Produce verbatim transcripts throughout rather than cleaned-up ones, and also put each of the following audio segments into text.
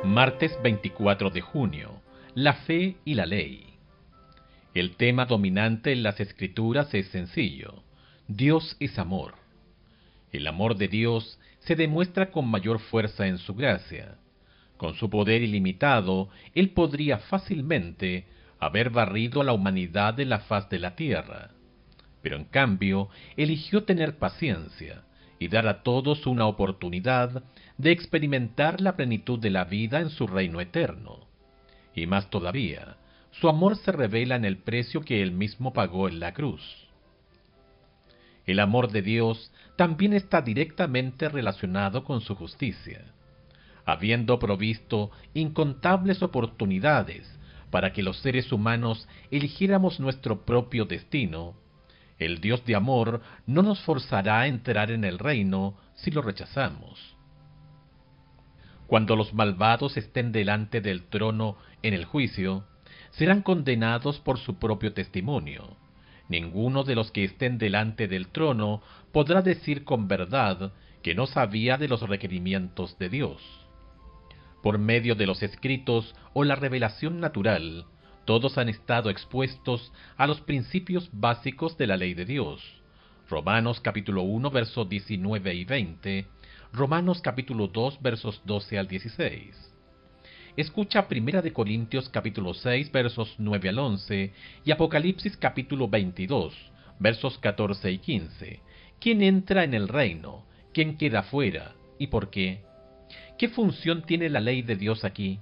Martes veinticuatro de junio. La fe y la ley. El tema dominante en las Escrituras es sencillo. Dios es amor. El amor de Dios se demuestra con mayor fuerza en su gracia. Con su poder ilimitado, Él podría fácilmente haber barrido a la humanidad de la faz de la tierra. Pero en cambio, eligió tener paciencia y dar a todos una oportunidad de experimentar la plenitud de la vida en su reino eterno. Y más todavía, su amor se revela en el precio que él mismo pagó en la cruz. El amor de Dios también está directamente relacionado con su justicia. Habiendo provisto incontables oportunidades para que los seres humanos eligiéramos nuestro propio destino, el Dios de amor no nos forzará a entrar en el reino si lo rechazamos. Cuando los malvados estén delante del trono en el juicio, serán condenados por su propio testimonio. Ninguno de los que estén delante del trono podrá decir con verdad que no sabía de los requerimientos de Dios. Por medio de los escritos o la revelación natural, todos han estado expuestos a los principios básicos de la ley de Dios. Romanos capítulo uno, versos diecinueve y veinte, Romanos capítulo dos, versos doce al dieciséis. Escucha Primera de Corintios capítulo seis, versos nueve al once, y Apocalipsis capítulo veintidós, versos catorce y quince. ¿Quién entra en el reino? ¿Quién queda fuera? ¿Y por qué? ¿Qué función tiene la ley de Dios aquí?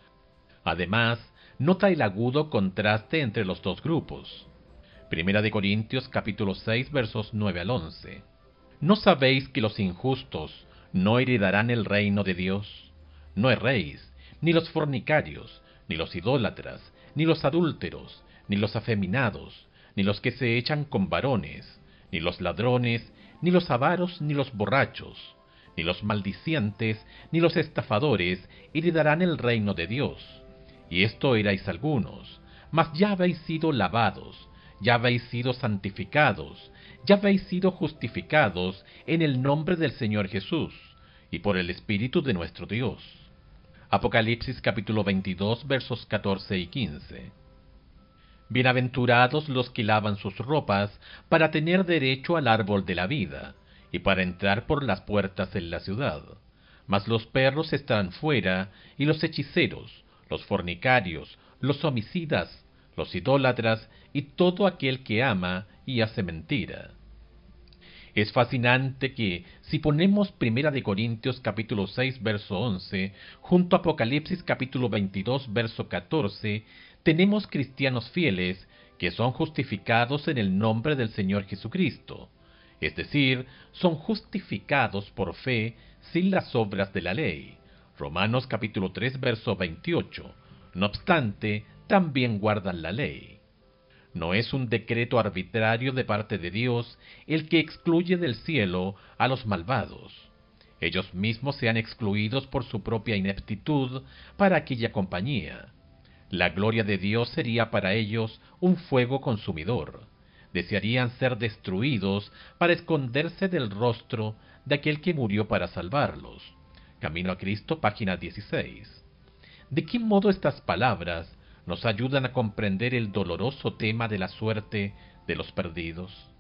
Además, nota el agudo contraste entre los dos grupos. Primera de Corintios capítulo seis, versos nueve al once. ¿No sabéis que los injustos no heredarán el reino de Dios? No erréis, ni los fornicarios, ni los idólatras, ni los adúlteros, ni los afeminados, ni los que se echan con varones, ni los ladrones, ni los avaros, ni los borrachos, ni los maldicientes, ni los estafadores heredarán el reino de Dios. Y esto erais algunos, mas ya habéis sido lavados, ya habéis sido santificados, ya habéis sido justificados en el nombre del Señor Jesús, y por el Espíritu de nuestro Dios. Apocalipsis capítulo veintidós, versos catorce y quince. Bienaventurados los que lavan sus ropas para tener derecho al árbol de la vida, y para entrar por las puertas en la ciudad. Mas los perros estarán fuera, y los hechiceros, los fornicarios, los homicidas, los idólatras, y todo aquel que ama y hace mentira. Es fascinante que, si ponemos Primera de Corintios capítulo seis, verso once, junto a Apocalipsis capítulo veintidós, verso catorce, tenemos cristianos fieles que son justificados en el nombre del Señor Jesucristo, es decir, son justificados por fe sin las obras de la ley. Romanos capítulo tres, verso veintiocho. No obstante, también guardan la ley. No es un decreto arbitrario de parte de Dios el que excluye del cielo a los malvados. Ellos mismos se han excluidos por su propia ineptitud para aquella compañía. La gloria de Dios sería para ellos un fuego consumidor. Desearían ser destruidos para esconderse del rostro de aquel que murió para salvarlos. Camino a Cristo, página dieciséis. ¿De qué modo estas palabras nos ayudan a comprender el doloroso tema de la suerte de los perdidos?